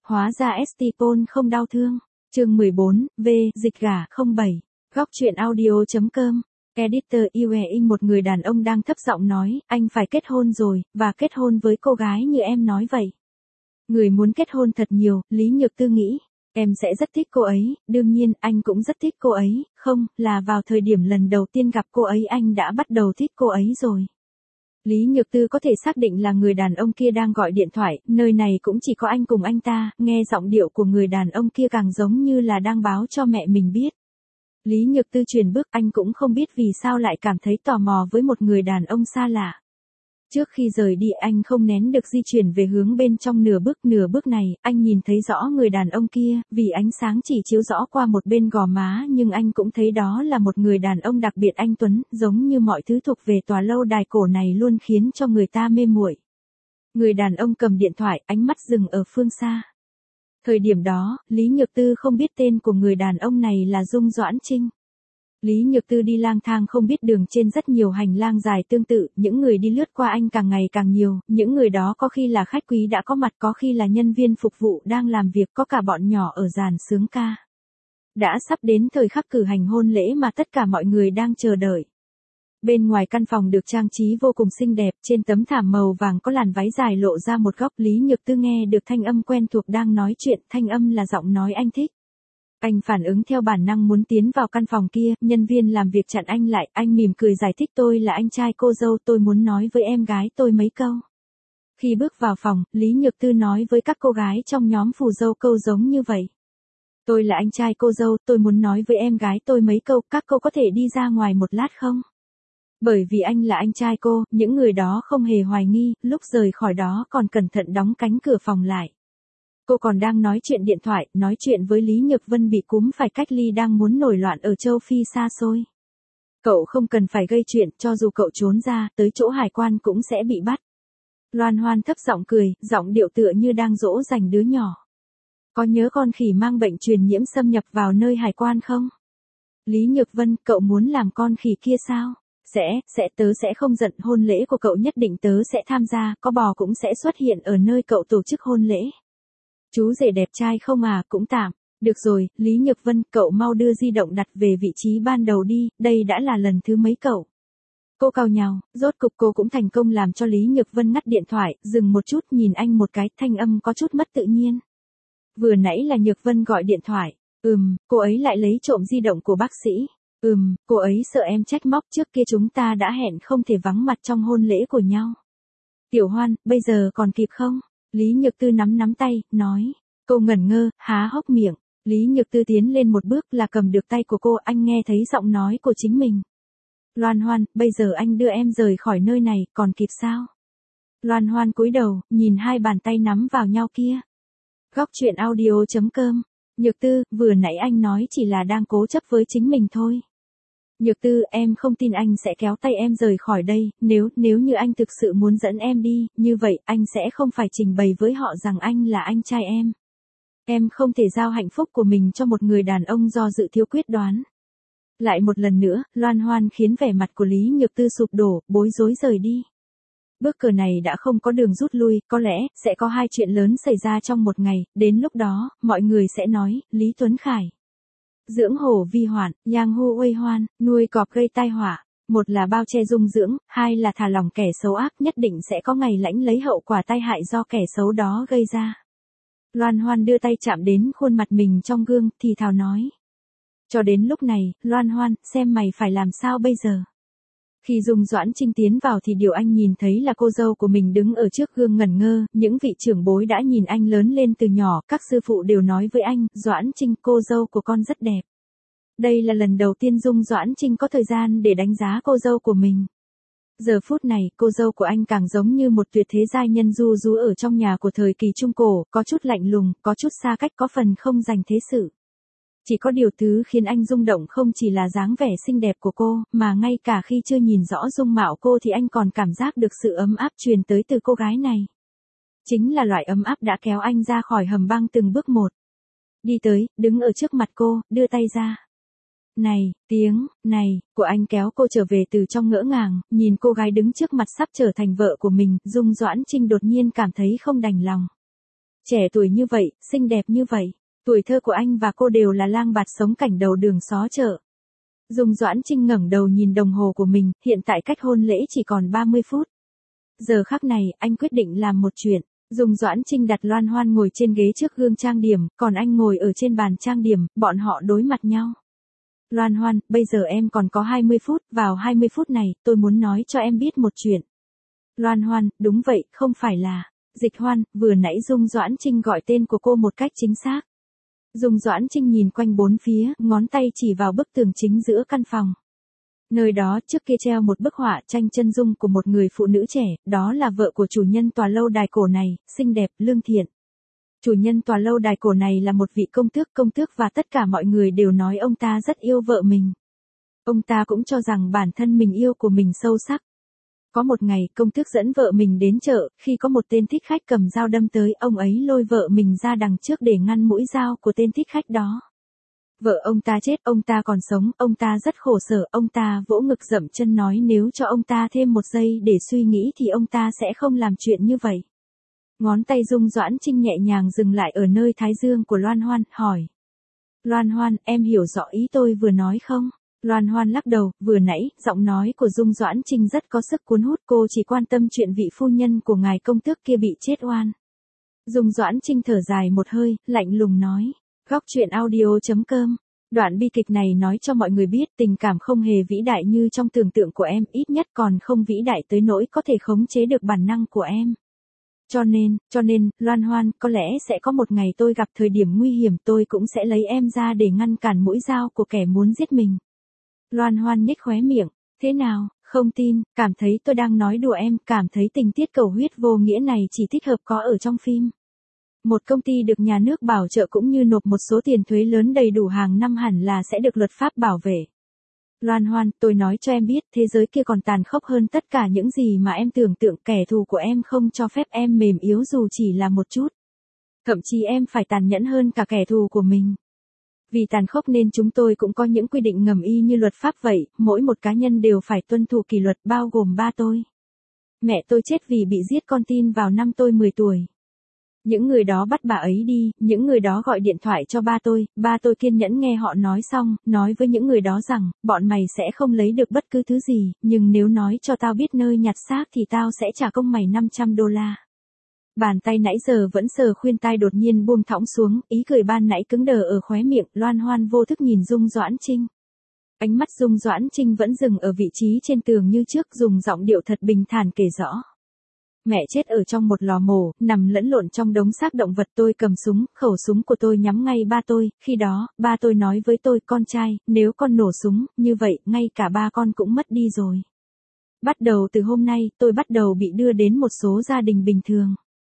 Hóa ra Stephen không đau thương. Chương 14, V, dịch gả 07. Góc truyện audio.com. Editor Ueing, một người đàn ông đang thấp giọng nói, anh phải kết hôn rồi, và kết hôn với cô gái như em nói vậy. Người muốn kết hôn thật nhiều, Lý Nhược Tư nghĩ. Em sẽ rất thích cô ấy, đương nhiên, anh cũng rất thích cô ấy, không, là vào thời điểm lần đầu tiên gặp cô ấy anh đã bắt đầu thích cô ấy rồi. Lý Nhược Tư có thể xác định là người đàn ông kia đang gọi điện thoại, nơi này cũng chỉ có anh cùng anh ta, nghe giọng điệu của người đàn ông kia càng giống như là đang báo cho mẹ mình biết. Lý Nhược Tư chuyển bước, anh cũng không biết vì sao lại cảm thấy tò mò với một người đàn ông xa lạ. Trước khi rời đi anh không nén được di chuyển về hướng bên trong nửa bước này, anh nhìn thấy rõ người đàn ông kia, vì ánh sáng chỉ chiếu rõ qua một bên gò má nhưng anh cũng thấy đó là một người đàn ông đặc biệt anh tuấn, giống như mọi thứ thuộc về tòa lâu đài cổ này luôn khiến cho người ta mê muội. Người đàn ông cầm điện thoại, ánh mắt dừng ở phương xa. Thời điểm đó, Lý Nhược Tư không biết tên của người đàn ông này là Dung Doãn Trinh. Lý Nhược Tư đi lang thang không biết đường trên rất nhiều hành lang dài tương tự, những người đi lướt qua anh càng ngày càng nhiều, những người đó có khi là khách quý đã có mặt, có khi là nhân viên phục vụ đang làm việc, có cả bọn nhỏ ở dàn sướng ca. Đã sắp đến thời khắc cử hành hôn lễ mà tất cả mọi người đang chờ đợi. Bên ngoài căn phòng được trang trí vô cùng xinh đẹp, trên tấm thảm màu vàng có làn váy dài lộ ra một góc. Lý Nhược Tư nghe được thanh âm quen thuộc đang nói chuyện, thanh âm là giọng nói anh thích. Anh phản ứng theo bản năng muốn tiến vào căn phòng kia, nhân viên làm việc chặn anh lại, anh mỉm cười giải thích tôi là anh trai cô dâu, tôi muốn nói với em gái tôi mấy câu. Khi bước vào phòng, Lý Nhược Tư nói với các cô gái trong nhóm phù dâu câu giống như vậy. Tôi là anh trai cô dâu, tôi muốn nói với em gái tôi mấy câu, các cô có thể đi ra ngoài một lát không? Bởi vì anh là anh trai cô, những người đó không hề hoài nghi, lúc rời khỏi đó còn cẩn thận đóng cánh cửa phòng lại. Cô còn đang nói chuyện điện thoại, nói chuyện với Lý Nhược Vân bị cúm phải cách ly đang muốn nổi loạn ở châu Phi xa xôi. Cậu không cần phải gây chuyện, cho dù cậu trốn ra, tới chỗ hải quan cũng sẽ bị bắt. Loan Hoan thấp giọng cười, giọng điệu tựa như đang dỗ dành đứa nhỏ. Có nhớ con khỉ mang bệnh truyền nhiễm xâm nhập vào nơi hải quan không? Lý Nhược Vân, cậu muốn làm con khỉ kia sao? Tớ sẽ không giận, hôn lễ của cậu nhất định tớ sẽ tham gia, có bò cũng sẽ xuất hiện ở nơi cậu tổ chức hôn lễ. Chú rể đẹp trai không à, cũng tạm. Được rồi, Lý Nhược Vân, cậu mau đưa di động đặt về vị trí ban đầu đi, đây đã là lần thứ mấy cậu. Cô cào nhào, rốt cục cô cũng thành công làm cho Lý Nhược Vân ngắt điện thoại, dừng một chút nhìn anh một cái, thanh âm có chút mất tự nhiên. Vừa nãy là Nhược Vân gọi điện thoại. Cô ấy lại lấy trộm di động của bác sĩ. Cô ấy sợ em trách móc, trước kia chúng ta đã hẹn không thể vắng mặt trong hôn lễ của nhau. Tiểu Hoan, bây giờ còn kịp không? Lý Nhược Tư nắm tay, nói. Cô ngẩn ngơ, há hốc miệng. Lý Nhược Tư tiến lên một bước là cầm được tay của cô, anh nghe thấy giọng nói của chính mình. Loan Hoan, bây giờ anh đưa em rời khỏi nơi này, còn kịp sao? Loan Hoan cúi đầu, nhìn hai bàn tay nắm vào nhau kia. Góc truyện audio.com. Nhược Tư, vừa nãy anh nói chỉ là đang cố chấp với chính mình thôi. Nhược Tư, em không tin anh sẽ kéo tay em rời khỏi đây, nếu như anh thực sự muốn dẫn em đi, như vậy anh sẽ không phải trình bày với họ rằng anh là anh trai em. Em không thể giao hạnh phúc của mình cho một người đàn ông do dự thiếu quyết đoán. Lại một lần nữa, Loan Hoan khiến vẻ mặt của Lý Nhược Tư sụp đổ, bối rối rời đi. Bước cờ này đã không có đường rút lui, có lẽ sẽ có hai chuyện lớn xảy ra trong một ngày, đến lúc đó, mọi người sẽ nói, Lý Tuấn Khải. Dưỡng hổ vi hoạn, yang hu uây hoan, nuôi cọp gây tai họa. Một là bao che dung dưỡng, hai là thả lỏng kẻ xấu ác, nhất định sẽ có ngày lãnh lấy hậu quả tai hại do kẻ xấu đó gây ra. Loan Hoan đưa tay chạm đến khuôn mặt mình trong gương, thì thào nói. Cho đến lúc này, Loan Hoan, xem mày phải làm sao bây giờ. Khi Dung Doãn Trinh tiến vào thì điều anh nhìn thấy là cô dâu của mình đứng ở trước gương ngẩn ngơ, những vị trưởng bối đã nhìn anh lớn lên từ nhỏ, các sư phụ đều nói với anh, Doãn Trinh, cô dâu của con rất đẹp. Đây là lần đầu tiên Dung Doãn Trinh có thời gian để đánh giá cô dâu của mình. Giờ phút này, cô dâu của anh càng giống như một tuyệt thế giai nhân du rú ở trong nhà của thời kỳ Trung Cổ, có chút lạnh lùng, có chút xa cách, có phần không dành thế sự. Chỉ có điều thứ khiến anh rung động không chỉ là dáng vẻ xinh đẹp của cô, mà ngay cả khi chưa nhìn rõ dung mạo cô thì anh còn cảm giác được sự ấm áp truyền tới từ cô gái này. Chính là loại ấm áp đã kéo anh ra khỏi hầm băng từng bước một. Đi tới, đứng ở trước mặt cô, đưa tay ra. Này, tiếng, này, của anh kéo cô trở về từ trong ngỡ ngàng, nhìn cô gái đứng trước mặt sắp trở thành vợ của mình, Dung Doãn Trinh đột nhiên cảm thấy không đành lòng. Trẻ tuổi như vậy, xinh đẹp như vậy. Tuổi thơ của anh và cô đều là lang bạt sống cảnh đầu đường xó chợ. Dung Doãn Trinh ngẩng đầu nhìn đồng hồ của mình, hiện tại cách hôn lễ chỉ còn 30 phút. Giờ khắc này, anh quyết định làm một chuyện. Dung Doãn Trinh đặt Loan Hoan ngồi trên ghế trước gương trang điểm, còn anh ngồi ở trên bàn trang điểm, bọn họ đối mặt nhau. Loan Hoan, bây giờ em còn có 20 phút, vào 20 phút này, tôi muốn nói cho em biết một chuyện. Loan Hoan, đúng vậy, không phải là. Dịch Hoan, vừa nãy Dung Doãn Trinh gọi tên của cô một cách chính xác. Dung Doãn Trinh nhìn quanh bốn phía, ngón tay chỉ vào bức tường chính giữa căn phòng. Nơi đó trước kia treo một bức họa tranh chân dung của một người phụ nữ trẻ, đó là vợ của chủ nhân tòa lâu đài cổ này, xinh đẹp, lương thiện. Chủ nhân tòa lâu đài cổ này là một vị công tước và tất cả mọi người đều nói ông ta rất yêu vợ mình. Ông ta cũng cho rằng bản thân mình yêu của mình sâu sắc. Có một ngày, công tước dẫn vợ mình đến chợ, khi có một tên thích khách cầm dao đâm tới, ông ấy lôi vợ mình ra đằng trước để ngăn mũi dao của tên thích khách đó. Vợ ông ta chết, ông ta còn sống, ông ta rất khổ sở, ông ta vỗ ngực dậm chân nói nếu cho ông ta thêm một giây để suy nghĩ thì ông ta sẽ không làm chuyện như vậy. Ngón tay Dung Doãn Trinh nhẹ nhàng dừng lại ở nơi thái dương của Loan Hoan, hỏi. Loan Hoan, em hiểu rõ ý tôi vừa nói không? Loan Hoan lắc đầu, vừa nãy, giọng nói của Dung Doãn Trinh rất có sức cuốn hút, cô chỉ quan tâm chuyện vị phu nhân của ngài công tước kia bị chết oan. Dung Doãn Trinh thở dài một hơi, lạnh lùng nói. Góc truyện audio.com. Đoạn bi kịch này nói cho mọi người biết tình cảm không hề vĩ đại như trong tưởng tượng của em, ít nhất còn không vĩ đại tới nỗi có thể khống chế được bản năng của em. Cho nên, Loan Hoan, có lẽ sẽ có một ngày tôi gặp thời điểm nguy hiểm tôi cũng sẽ lấy em ra để ngăn cản mũi dao của kẻ muốn giết mình. Loan Hoan nhếch khóe miệng, thế nào, không tin, cảm thấy tôi đang nói đùa em, cảm thấy tình tiết cầu huyết vô nghĩa này chỉ thích hợp có ở trong phim. Một công ty được nhà nước bảo trợ cũng như nộp một số tiền thuế lớn đầy đủ hàng năm hẳn là sẽ được luật pháp bảo vệ. Loan Hoan, tôi nói cho em biết, thế giới kia còn tàn khốc hơn tất cả những gì mà em tưởng tượng, kẻ thù của em không cho phép em mềm yếu dù chỉ là một chút. Thậm chí em phải tàn nhẫn hơn cả kẻ thù của mình. Vì tàn khốc nên chúng tôi cũng có những quy định ngầm y như luật pháp vậy, mỗi một cá nhân đều phải tuân thủ kỷ luật bao gồm ba tôi. Mẹ tôi chết vì bị giết con tin vào năm tôi 10 tuổi. Những người đó bắt bà ấy đi, những người đó gọi điện thoại cho ba tôi kiên nhẫn nghe họ nói xong, nói với những người đó rằng, bọn mày sẽ không lấy được bất cứ thứ gì, nhưng nếu nói cho tao biết nơi nhặt xác thì tao sẽ trả công mày $500. Bàn tay nãy giờ vẫn sờ khuyên tai đột nhiên buông thõng xuống, ý cười ban nãy cứng đờ ở khóe miệng, Loan Hoan vô thức nhìn Dung Doãn Trinh. Ánh mắt Dung Doãn Trinh vẫn dừng ở vị trí trên tường như trước, dùng giọng điệu thật bình thản kể rõ. Mẹ chết ở trong một lò mổ, nằm lẫn lộn trong đống xác động vật, tôi cầm súng, khẩu súng của tôi nhắm ngay ba tôi, khi đó, ba tôi nói với tôi, con trai, nếu con nổ súng, như vậy, ngay cả ba con cũng mất đi rồi. Bắt đầu từ hôm nay, tôi bắt đầu bị đưa đến một số gia đình bình thường.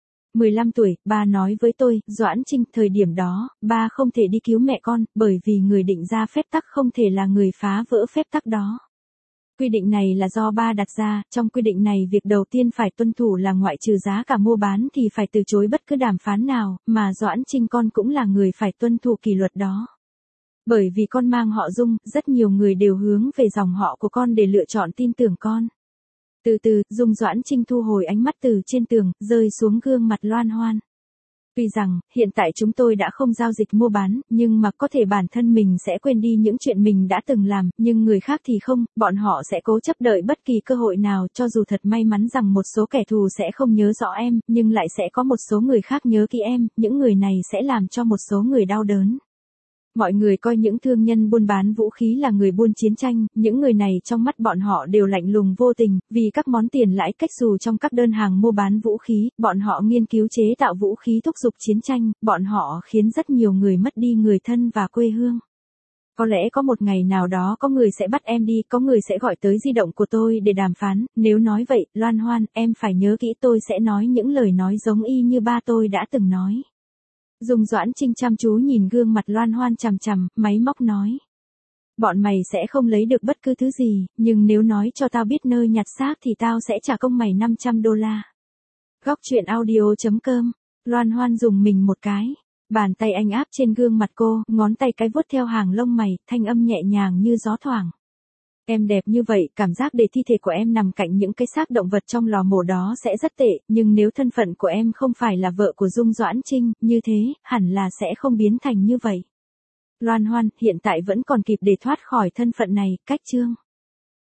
15 tuổi, ba nói với tôi, Doãn Trinh, thời điểm đó, ba không thể đi cứu mẹ con, bởi vì người định ra phép tắc không thể là người phá vỡ phép tắc đó. Quy định này là do ba đặt ra, trong quy định này việc đầu tiên phải tuân thủ là ngoại trừ giá cả mua bán thì phải từ chối bất cứ đàm phán nào, mà Doãn Trinh con cũng là người phải tuân thủ kỷ luật đó. Bởi vì con mang họ Dung, rất nhiều người đều hướng về dòng họ của con để lựa chọn tin tưởng con. Từ từ, Dung Doãn Trinh thu hồi ánh mắt từ trên tường, rơi xuống gương mặt Loan Hoan. Tuy rằng, hiện tại chúng tôi đã không giao dịch mua bán, nhưng mà có thể bản thân mình sẽ quên đi những chuyện mình đã từng làm, nhưng người khác thì không, bọn họ sẽ cố chấp đợi bất kỳ cơ hội nào, cho dù thật may mắn rằng một số kẻ thù sẽ không nhớ rõ em, nhưng lại sẽ có một số người khác nhớ kỹ em, những người này sẽ làm cho một số người đau đớn. Mọi người coi những thương nhân buôn bán vũ khí là người buôn chiến tranh, những người này trong mắt bọn họ đều lạnh lùng vô tình, vì các món tiền lãi cách dù trong các đơn hàng mua bán vũ khí, bọn họ nghiên cứu chế tạo vũ khí thúc giục chiến tranh, bọn họ khiến rất nhiều người mất đi người thân và quê hương. Có lẽ có một ngày nào đó có người sẽ bắt em đi, có người sẽ gọi tới di động của tôi để đàm phán, nếu nói vậy, Loan Hoan, em phải nhớ kỹ tôi sẽ nói những lời nói giống y như ba tôi đã từng nói. Dung Doãn Trinh chăm chú nhìn gương mặt Loan Hoan chằm chằm, máy móc nói. Bọn mày sẽ không lấy được bất cứ thứ gì, nhưng nếu nói cho tao biết nơi nhặt xác thì tao sẽ trả công mày $500. Góc truyện audio.com. Loan Hoan dùng mình một cái. Bàn tay anh áp trên gương mặt cô, ngón tay cái vuốt theo hàng lông mày, thanh âm nhẹ nhàng như gió thoảng. Em đẹp như vậy, cảm giác để thi thể của em nằm cạnh những cái xác động vật trong lò mổ đó sẽ rất tệ, nhưng nếu thân phận của em không phải là vợ của Dung Doãn Trinh, như thế, hẳn là sẽ không biến thành như vậy. Loan Hoan, hiện tại vẫn còn kịp để thoát khỏi thân phận này, cách chương.